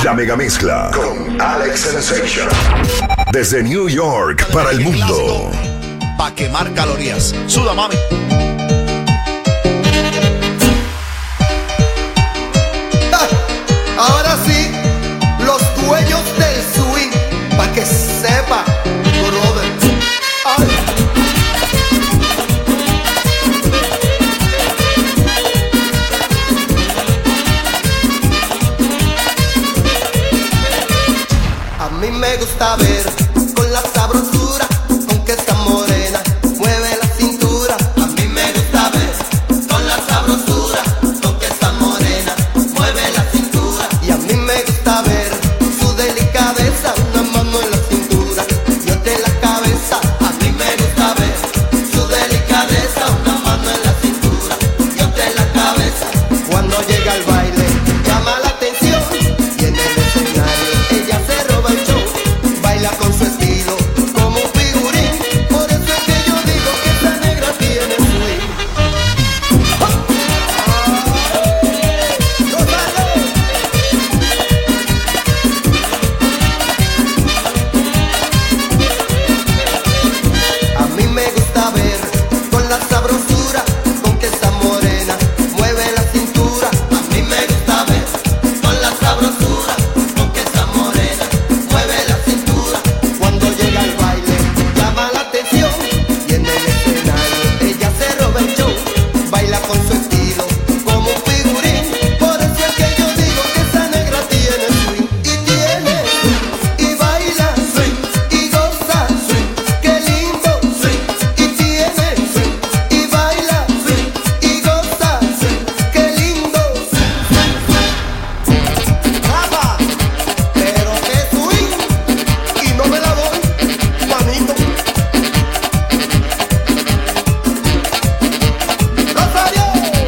La mega mezcla con Alex Sensation. Desde New York para el mundo. Pa' quemar calorías. Suda, mami. Ahora sí, los dueños del swing, pa' que sepa, brother. Ay. A mí me gusta ver con la sabrosura, aunque está morena, mueve la cintura. A mí me gusta ver con la sabrosura, aunque está morena, mueve la cintura. Y a mí me gusta ver su delicadeza, una mano en la cintura y otra en la cabeza. A mí me gusta ver su delicadeza, una mano en la cintura y otra en la cabeza. Cuando llega al baile llama la atención y en el escenario ella se roba el show. Baila con su estilo como un figurín, por eso es que yo digo que esta negra tiene swing. A mí me gusta ver con la sabrosura, con que está morena, mueve la cintura. A mí me gusta ver con la sabrosura, con que está morena, mueve la cintura. Cuando llega al baile llama la atención y en el escenario ella se roba el show. Baila con su estilo como un figurín, por eso es que yo digo que esa negra tiene swing. Y tiene y baila swing y goza swing, qué lindo swing. Y tiene swing y baila swing y goza swing, qué lindo swing. Rafa, pero qué swing, y no me la doy, manito. Rosario.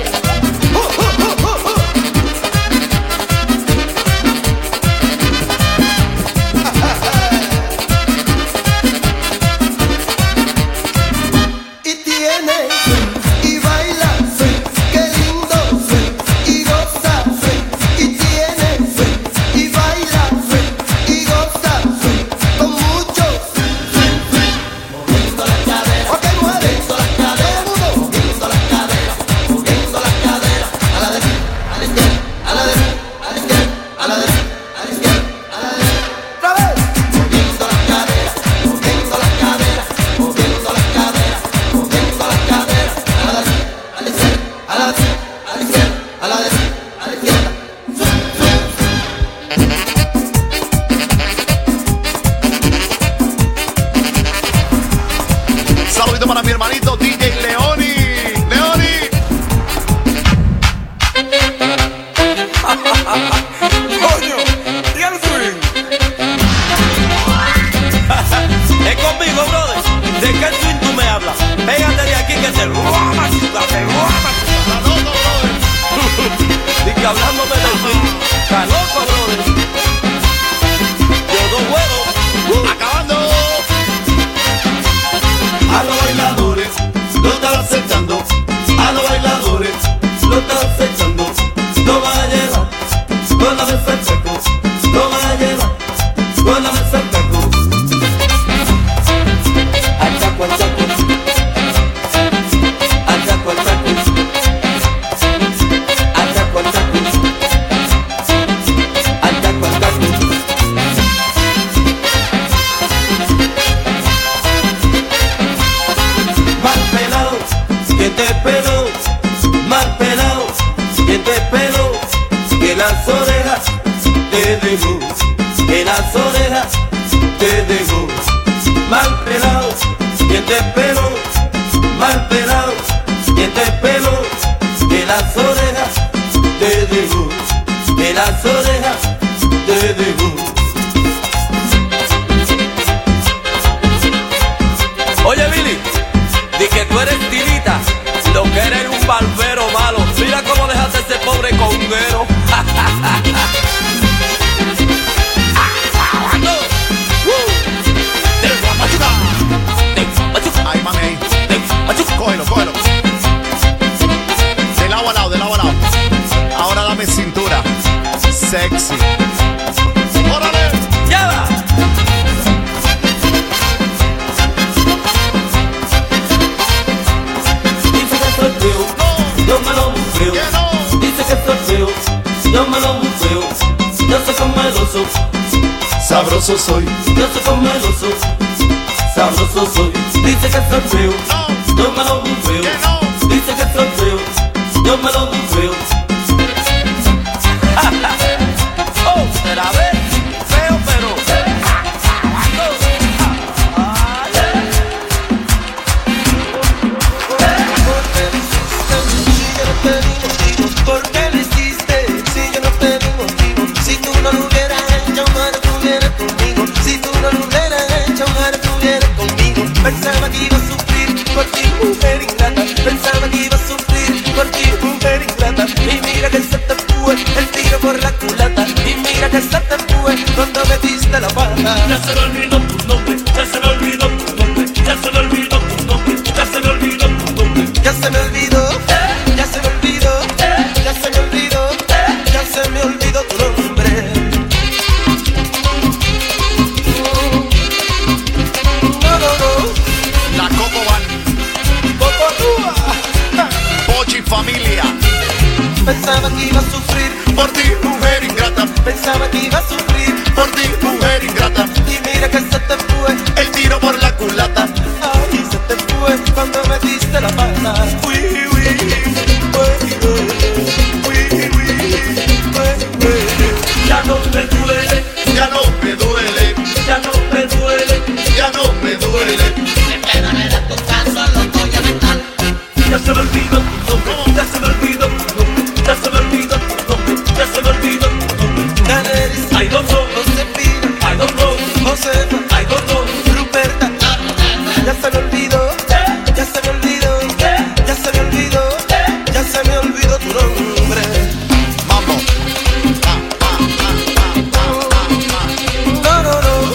Y tiene y baila, qué lindo, y goza, y tiene y baila, y goza, con mucho, moviendo las caderas, ok, moviendo las caderas, moviendo las caderas, moviendo las caderas, a la derecha, a la izquierda, a la derecha, a la izquierda, a la derecha, a la izquierda, a la derecha, otra vez, moviendo las caderas, moviendo las caderas, moviendo las caderas, moviendo las caderas, a la derecha, a la izquierda, a la derecha, a la izquierda, a la derecha, a la izquierda. Saludito para mi hermanito DJ Leoni. Leoni. Coño, tira el swing. Es conmigo, brother. ¿De qué swing tú me hablas? Pégate de aquí que te guama, te guama. Y que hablándome del swing. Está loco, brother. Yo no puedo. Acabando. A los bailadores lo están acechando. A los bailadores lo están acechando. Lo va a llevar con la mesa en seco. Lo va a llevar con la mesa en seco. Al chaco, al chaco. Al chaco, al chaco. Al chaco, al chaco. Al chaco, al chaco. Mal pelado, que te peló. Mal pelado, que te peló. Que las orejas te dejó. Que las orejas te dejó. Mal pelado, que te peló. Mal pelado, que te peló. Que las orejas te dejó. Que las orejas te dejó. Oye, Billy, di que tú eres tirita, lo que eres un barbero malo. Mira cómo dejaste ese pobre conguero. meloso, Sabroso soy. yo soy meloso, sabroso soy. Dice que soy feo, yo me lo bufeo. Que no. Dice que soy feo, yo me lo bufeo. Oh, pero a ver, feo, pero. ¿Por qué lo hiciste? Si yo no te di motivo. Si tú no lo hubieras hecho, ahora estuvieras conmigo. Si tú no lo hubieras hecho, ahora estuvieras conmigo. Pensaba que iba a sufrir por ti, mujer ingrata. Pensaba que iba a sufrir por ti, mujer ingrata. Y mira que se te fue el tiro por la culata. Y mira que se te fue cuando metiste la pata. Ya se me olvidó tu nombre, ya se me olvidó tu nombre, ya se me olvidó tu nombre, ya se me olvidó tu nombre. Ya se me olvidó, ya se me olvidó, ya se me olvidó, ya se me olvidó tu nombre. No, no, no, La Coco Van, Popotúa. Pochi Familia. Pensaba que iba a sufrir Por ti, mujer ingrata. pensaba que iba a sufrir. Por ti, mujer ingrata. Y mira que se te fue, El tiro por la culata. ay, se te fue cuando metiste la pata. Uy, uy, Ya no me duele, Ya no me duele. ya no me duele, Ya no me duele. ya se me olvidó tu nombre, ya se me olvidó tu nombre, ya se me olvidó tu nombre, ya se me olvidó tu nombre. Danelis, I don't know, Josefina, I don't know, Josefa, I don't know. Ruperta. Ya se me olvidó, ya se me olvidó, ya se me olvidó, ya se me olvidó tu nombre. Mambo. No, no, no.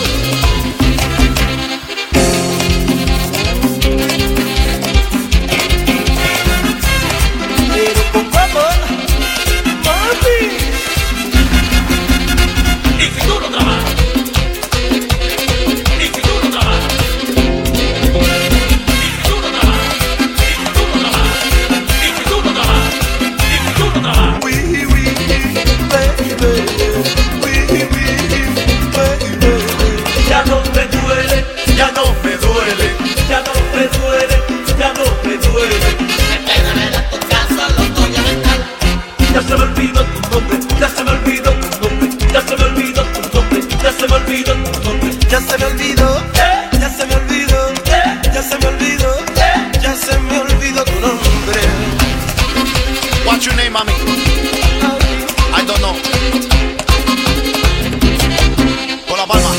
Pero con amor, mami. Y si tú no trabajas, y si tú no trabajas, y si tú no trabajas, y si tú no trabajas, y si tú no trabajas, y si tú no trabajas. Oui, oui, baby. Oui, oui, baby. Ya no me duele, Ya no me duele. ya no me duele, ya no me duele. Ya se me olvidó tu nombre, ya se me olvidó tu nombre, ya se me olvidó tu nombre, ya se me olvidó tu nombre. Ya se me olvidó, ya se me olvidó, ya se me olvidó, ya se me olvidó tu nombre. What's your name, mami? I don't know. Con la palma.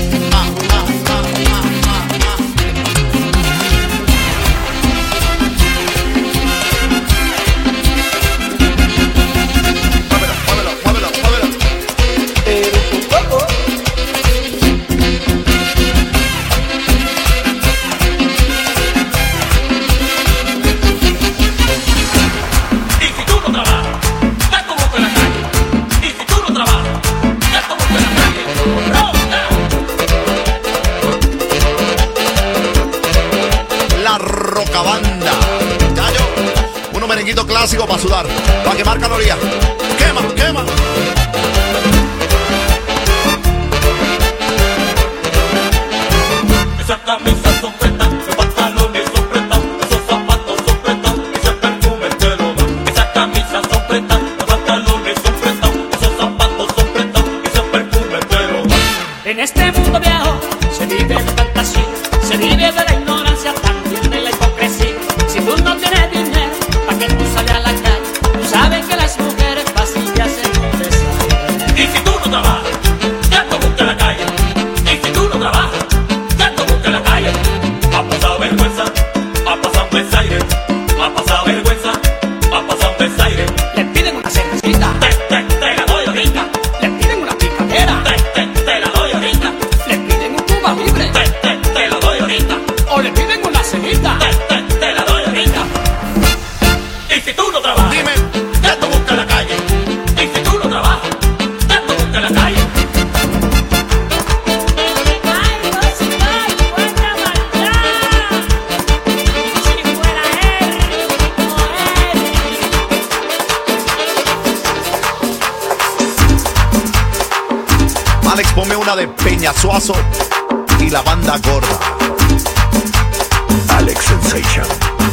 Muévelo, muévelo, muévelo, muévelo. Pero poco a poco. Y si tú no trabajas, es como que la calle. Y si tú no trabajas, es como que la calle. La Rocabanda. Ya yo. Unos merenguitos clásicos para sudar. Para quemar calorías. Quema, quema. Esas camisas son pretas, los pantalones son pretas, esos zapatos son pretas, ese perfume te lo da. Esas camisas son pretas, los pantalones son pretas, esos zapatos son pretas, ese perfume te lo da. En este mundo viejo se vive de fantasía, se vive de la ignorancia, también de la hipocresía. Si tú no tienes dinero, ¿para qué tú sales a la calle? Tú sabes que las mujeres fácil te hacen un desastre. Y si tú no trabajas, ya te busca la calle. Y si tú no trabajas, ya te busca la calle. Ha pasado vergüenza, ha pasado desaire, ha pasado vergüenza, ha pasado desaire. Le piden una cervecita, Te la doy ahorita, le piden una picadera, te la doy ahorita, le piden un Cuba libre te la doy ahorita. o le piden Alex, ponme una de Peñasuazo y la banda gorda. Alex Sensation.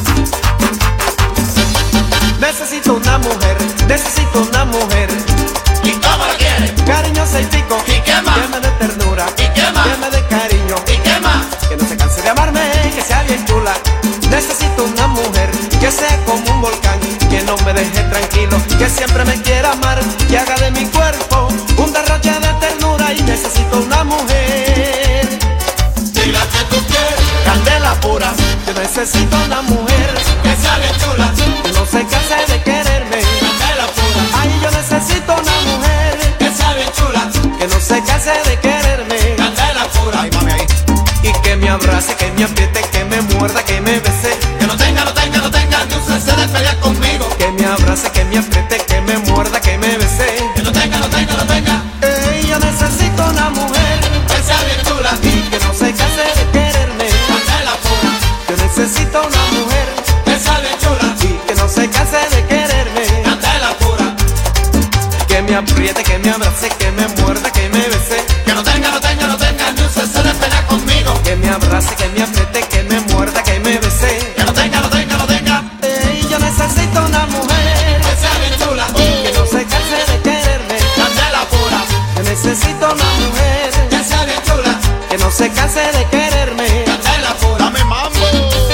Necesito una mujer, necesito una mujer. ¿Y cómo la quieres? Cariñosa y pico. ¿Y qué más? Llena de ternura. ¿Y qué más? Llena de cariño. ¿Y qué más? Que no se canse de amarme, que sea bien chula. Necesito una mujer que sea como un volcán, que no me deje tranquilo, que siempre me quiera amar, que haga de mi cuerpo un derroche de ternura. Y necesito una mujer. Dile que tú quieres. Candela pura. Yo necesito una mujer Que sea bien chula. que no se canse de quererme. Candela pura. Ay, yo necesito una mujer Que sea bien chula. que no se canse de quererme. Candela pura. Ay, mami, ahí. Y que me abrace, que me apriete, que me muerda, que me bese. Que no tenga ni un cese de pelear conmigo. Que me abrace, que me apriete, que me muerda, que me bese. Que no tenga. Ey, yo necesito una mujer Que sea bien chula. y que no se canse de quererme. Candela pura. Yo necesito una mujer Que sea bien chula. y que no se canse de quererme. Candela pura. Que me apriete, que me abrace, que me muerda, que me bese. Que no tenga ni un cese de pelear conmigo. Que me abrace, que me apriete, que me muerda, que me bese. Que no tenga. Ey, yo necesito una mujer Que sea bien chula. que no se canse de quererme. Candela pura. Yo necesito una mujer Que sea bien chula. que no se canse de quererme. Candela pura. Dame mambo.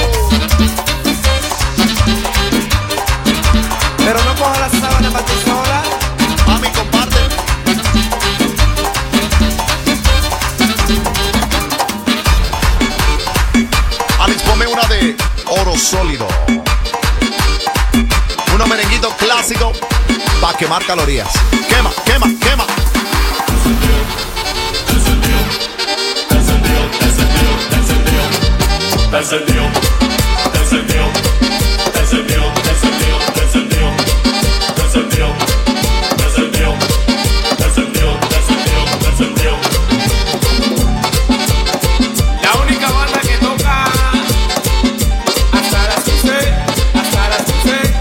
Pero no coja la sábana para ti sola. Mami, comparte. Alex, ponme una de Oro Sólido. Unos merenguitos clásicos para quemar calorías. Quema. La única banda que toca hasta las 15, hasta las 15.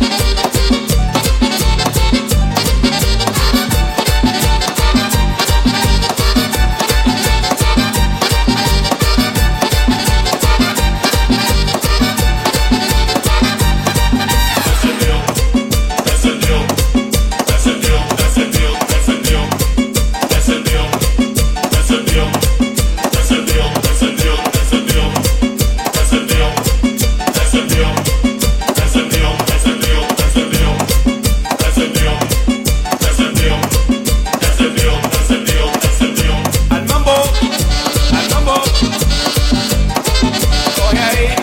Al mambo, al mambo. Coge ahí.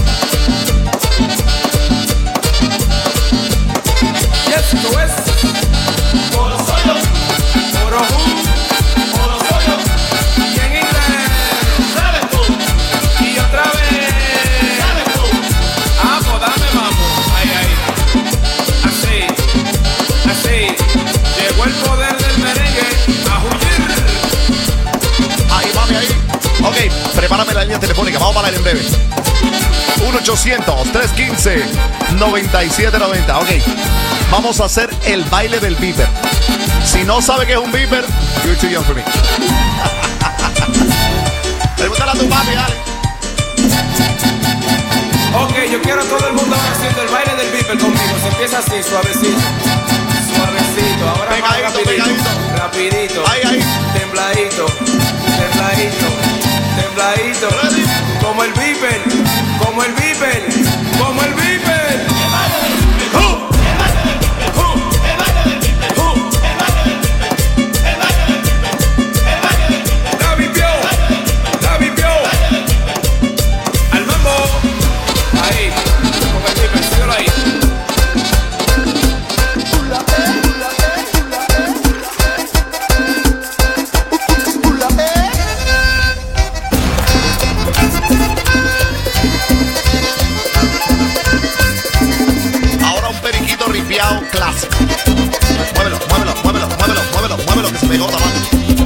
Y esto es Oro solo. Oro Oro solo. y en inglés. ¿Sabes tú? Y otra vez. ¿Sabes tú? Ah, pues dame mambo. Ahí. Así. Llegó el poder del merengue a huir. Ahí, mami, ahí. Ok, prepárame la línea telefónica. Vamos para el en breve. 1-800-315-9790. Ok, vamos a hacer el baile del beeper. Si no sabe qué es un beeper, you're too young for me. Pregúntale a tu papi, dale. Ok, yo quiero a todo el mundo ahora haciendo el baile del beeper conmigo. Se empieza así, suavecito. Ahora más Pegadito. rapidito. Ahí. Tembladito. Ready. Como el beeper. La vipió. Al mambo. Ahí. Como el beeper, síguelo ahí. Ahora un periquito ripiado clásico. Muévelo, que se pegó tabaco.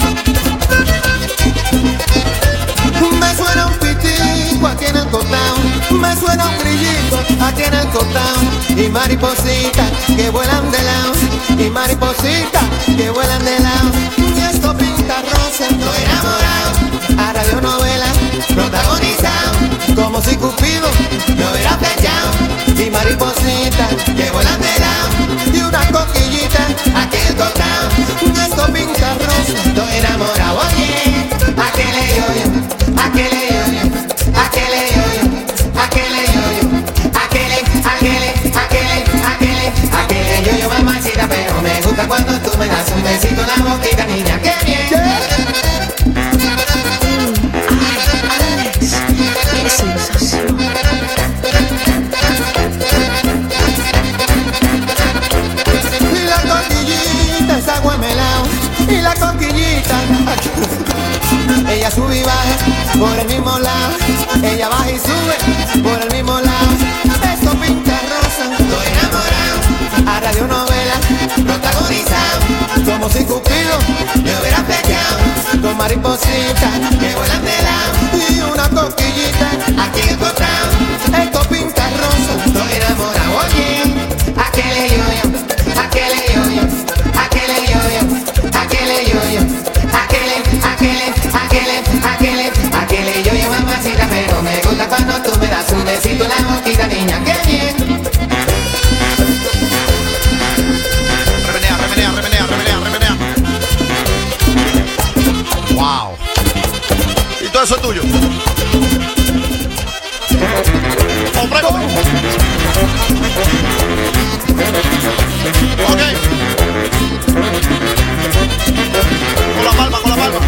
Me suena un pitico aquí en el cotao, me suena un grillito aquí en el cotao, y maripositas que vuelan de lado, y maripositas que vuelan de lado, y esto pinta rojo. Cupido me hubiera flechado. Y mariposita que vuelan de lado. Y una coquillita aquí encontrado. Esto pinta rosa, estoy enamorado. Oye, aquele yo-yo, aquele yo-yo, aquele yo-yo, aquele yo-yo, aquele yo-yo, mamacita, pero me gusta cuando tú me das un besito en la boquita, niña, qué bien. Alex, qué sensación. Y la coquillita es agua melao. Y la coquillita ella sube y baja por el mismo lado. Ella baja y sube por el mismo lado. Esto pinta rosa, estoy enamorado. A radionovela protagonizado. Somos sin Cupido, me hubiera flechado. Con maripositas que vuelan de lado. Y una coquillita aquí encontrado. Esto pinta rosa, estoy enamorado. Oye, aquele yo-yo, aquele yo-yo, aquele yo-yo, aquele yo-yo, aquele yo-yo, mamacita, pero me gusta cuando tú me das un besito en la boquita, niña, qué bien. Remenea, remenea, remenea, remenea, remenea. Wow. Y todo eso es tuyo. Hombre, ok. Con la palma, con la palma.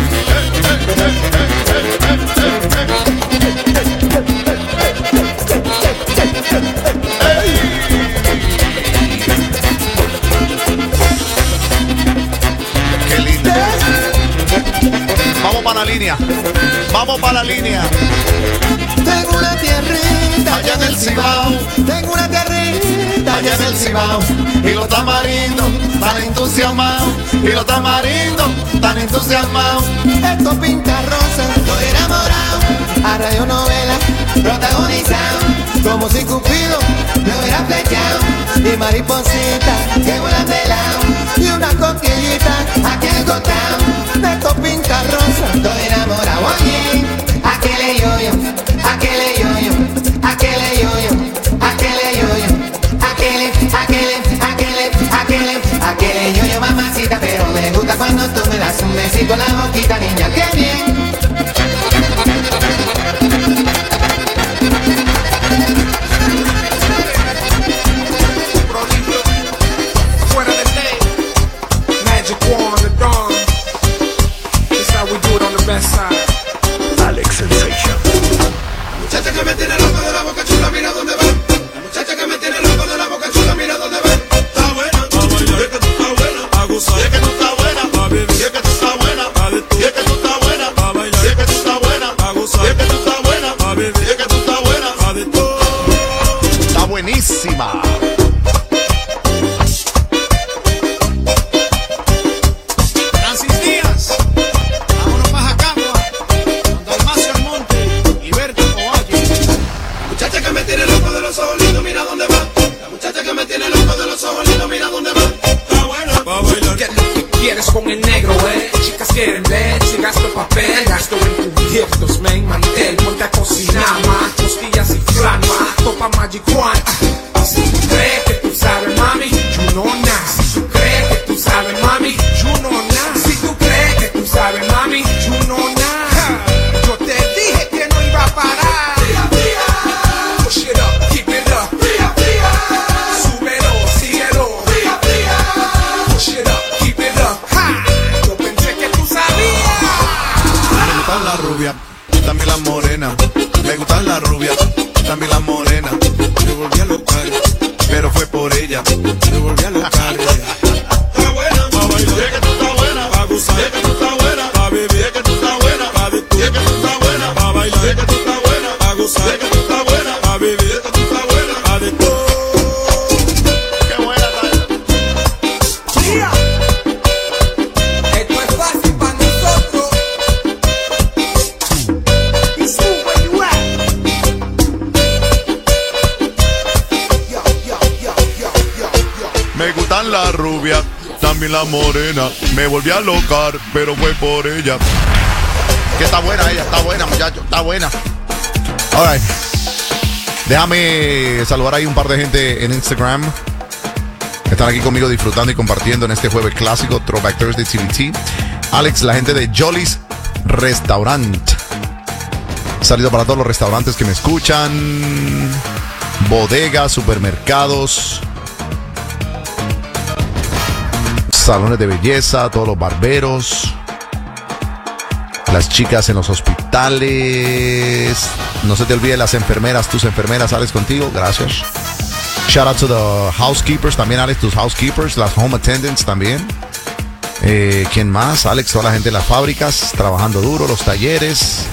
Qué lindo. Vamos para la línea. Vamos para la línea. Tengo una tierrita allá en el Cibao. Tengo una tierrita allá en el Cibao. Y los tamarindos tan entusiasmados. Y los tamarindos tan entusiasmados. Esto pinta rosa, estoy enamorado. A radionovela protagonizado. Como si Cupido me hubiera flechado. Y mariposita que vuelan de lado. Y una coquillita aquí encontrado. Esto pinta rosa, estoy enamorado. Oye, aquele yo-yo, aquele yo-yo, aquele yo-yo, aquele yo-yo, aquele yo-yo, mamacita, pero me gusta cuando tú me das un besito en la boquita, niña, qué bien. Fuera de ley, Magic Wand, the Dawn. This how we do it on the best side. Alex Sensation. Muchacha que me tiene loco de la boca chula, mira dónde va. La muchacha que me tiene loco de la boca chula, mira dónde va. Está buena, es que tú estás buena, a gozar. Es que tú estás buena, a beber. Es que tú estás buena, a beber. Es que tú estás buena, a bailar. Es que tú estás buena, a gozar. Es que tú estás buena, a beber. Es que tú estás buena, a de todo. Está buenísima. Francis Díaz, vámonos más a Cagua, con Dalmacio Almonte y Berto Ovalle. La muchacha que me tiene loco de los ojos lindos, mira dónde va. La muchacha que me tiene loco de los ojos lindos, mira dónde va. Está buena, va a bailar. ¿Qué es lo que quieres con el negro, Chicas quieren ver si gasto papel, gasto en cubiertos, men, mantel. Ponte a cocinar más, costillas y flan más. Topa Magic Wand. Si tú crees que tú sabes, mami, you know nada. Si tú crees que tú sabes, mami, you know nada. Si tú crees que tú sabes, mami, you know nada. Yo te dije que no iba a parar. Push it up, keep it up. Súbelo, síguelo. Push it up, keep it up. Ha. Yo pensé que tú sabías. Me gustan las rubias, también las morenas. Me gustan las rubias, también las morenas. Me volví a locar, Pero fue por ella. me volví a locar. Está buena, va a bailar. Es que tú estás buena, va a gozar. Es que tú estás buena, va a beber. Es que tú estás buena, va a de todo. Es que tú estás buena, va a bailar. Es que tú estás buena, va a gozar. Es que tú estás buena, va a beber. Es que tú estás buena, va de todo. Qué buena está. Esto es fácil para nosotros. Y sube you at. Yo, yo, yo, yo, yo, yo. Me gustan las rubias, también las morenas. Me volví a locar, pero fue por ella. Que está buena ella, está buena, muchachos, está buena. All right. Déjame saludar ahí un par de gente en Instagram. Están aquí conmigo disfrutando y compartiendo en este jueves clásico Throwback Thursday TBT. Alex, la gente de Jolly's Restaurant. Saludo para todos los restaurantes que me escuchan. Bodegas, supermercados, salones de belleza, todos los barberos, las chicas en los hospitales. No se te olvide las enfermeras, tus enfermeras, Alex, contigo. Gracias. Shout out to the housekeepers, también Alex, tus housekeepers, las home attendants también. ¿Quién más? Alex, toda la gente de las fábricas, trabajando duro, los talleres.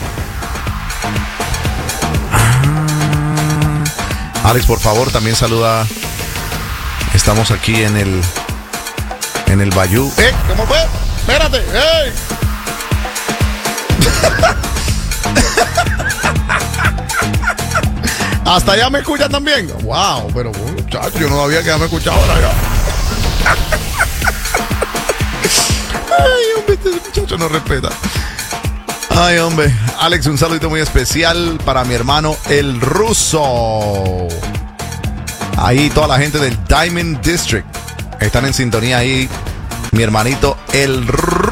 Alex, por favor, también saluda. Estamos aquí en el Bayou. ¿Cómo fue? Espérate. ¡Ey! Hasta allá me escuchan también. Wow, pero muchacho, yo no sabía que ya me escuchaba ahora ya. Ay, hombre, este muchacho no respeta. Ay, hombre. Alex, un saludito muy especial para mi hermano El Ruso. Ahí toda la gente del Diamond District están en sintonía ahí. Mi hermanito El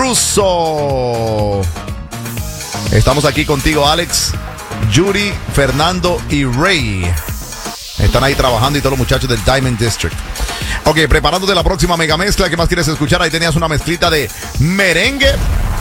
Ruso. Estamos aquí contigo, Alex, Yuri, Fernando y Ray. Están ahí trabajando y todos los muchachos del Diamond District. Ok, preparándote la próxima mega mezcla. ¿Qué más quieres escuchar? Ahí tenías una mezclita de merengue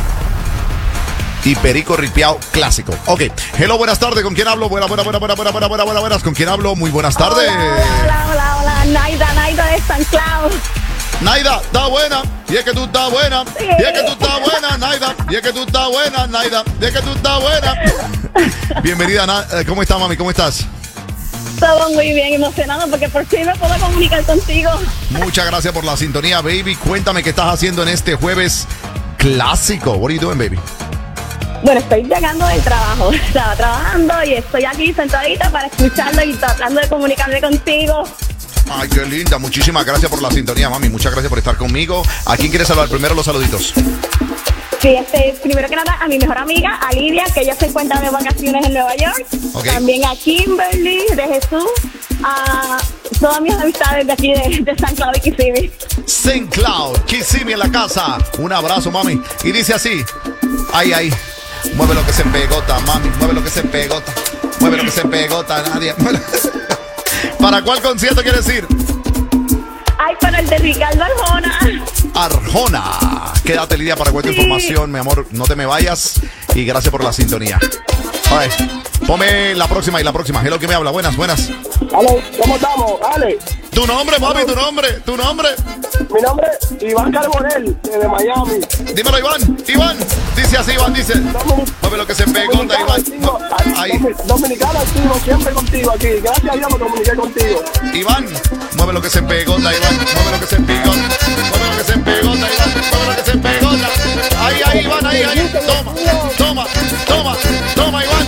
y perico ripiao clásico. Ok, hello, buenas tardes. ¿Con quién hablo? Buenas. ¿Con quién hablo? Muy buenas tardes. Hola. Naida de San Cloud. Naida, está buena. Y es que tú estás buena. Sí. Y es que tú estás buena, Naida. Y es que tú estás buena, Naida. Y es que tú estás buena. Bienvenida, ¿cómo estás, mami? ¿Cómo estás? Todo muy bien, emocionado porque por fin me puedo comunicar contigo. Muchas gracias por la sintonía, baby. Cuéntame qué estás haciendo en este jueves clásico. What are you doing, baby? Bueno, estoy llegando del trabajo. Estaba trabajando y estoy aquí sentadita para escucharlo y tratando de comunicarme contigo. Ay, qué linda. Muchísimas gracias por la sintonía, mami. Muchas gracias por estar conmigo. ¿A quién quieres saludar? Primero los saluditos. Sí, primero que nada a mi mejor amiga, a Lidia, que ella se encuentra de vacaciones en Nueva York. Okay. También a Kimberly, de Jesús, a todas mis amistades de aquí de San Cloud y Kissimmee. St. Cloud, Kissimmee en la casa. Un abrazo, mami. Y dice así. Ay. Mueve lo que se pegota, mami. Mueve lo que se pegota. Mueve lo que se pegota, nadie. ¿Para cuál concierto quieres ir? Ay, para el de Ricardo Arjona. Arjona. Quédate, Lidia, para cualquier información, mi amor. No te me vayas. Y gracias por la sintonía. Ay, ponme la próxima. Hello, ¿quién me habla? Buenas. Aló, ¿cómo estamos? Ale. Tu nombre, mami, tu nombre. Mi nombre es Iván Carbonell, de Miami. Dímelo, Iván. Dice así, Iván, dice. Mueve lo que se pegota, Iván. Ahí. Dominicano activo, siempre contigo aquí. Gracias a Dios me comuniqué contigo. Iván, mueve lo que se pegota, Iván. Mueve lo que se pegota. Mueve lo que se pegota, Iván. Mueve lo que se pegota. Ahí, Iván, ahí. Toma, Iván.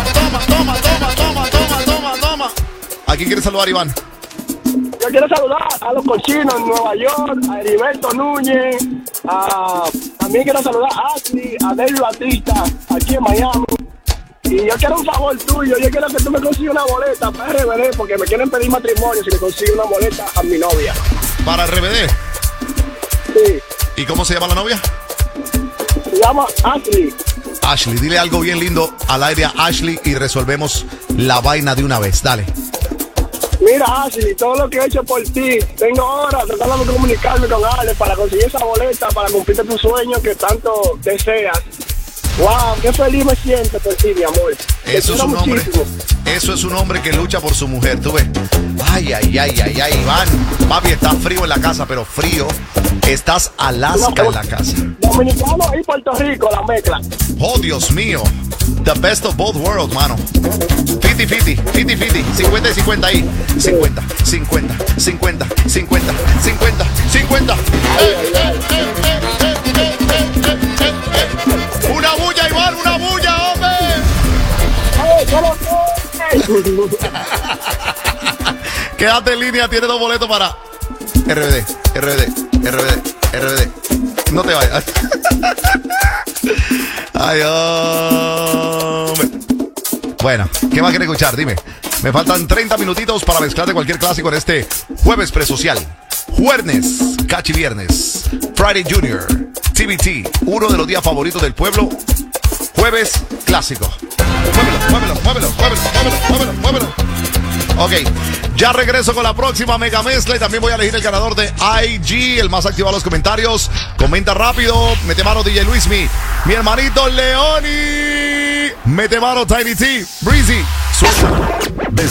Toma. ¿A quién quieres saludar, Iván? Yo quiero saludar a los cochinos en Nueva York, a Heriberto Núñez, también quiero saludar a Ashley, a David Batista, aquí en Miami. Y yo quiero un favor tuyo, yo quiero que tú me consigas una boleta para RBD, porque me quieren pedir matrimonio si le consigo una boleta a mi novia. ¿Para RBD? Sí. ¿Y cómo se llama la novia? Se llama Ashley. Ashley, dile algo bien lindo al aire a Ashley y resolvemos la vaina de una vez. Dale. Mira, Ashley, todo lo que he hecho por ti, tengo horas tratando de comunicarme con Alex para conseguir esa boleta, para cumplirte tu sueño que tanto deseas. Wow, qué feliz me siento por ti, mi amor. Eso es un hombre que lucha por su mujer, tú ves. Ay, Iván. Papi, está frío en la casa, pero frío. Estás Alaska en la casa. Dominicano y Puerto Rico, la mezcla. Oh, Dios mío. The best of both worlds, mano. 50-50, 50 y 50 ahí. 50. Una bulla, Iván, una bulla, hombre. Quédate en línea, tiene 2 boletos para RBD. No te vayas. Ay, hombre. Bueno, ¿qué más quieres escuchar? Dime. Me faltan 30 minutitos para mezclar de cualquier clásico en este jueves presocial. Jueves, Cachi Viernes, Friday Junior, TBT, uno de los días favoritos del pueblo. Jueves clásico. Muévelo. Ok, ya regreso con la próxima mega mezcla y también voy a elegir el ganador de IG, el más activo a los comentarios. Comenta rápido, mete mano DJ Luismi, mi hermanito Leoni, mete mano Tiny T, Breezy, suelta.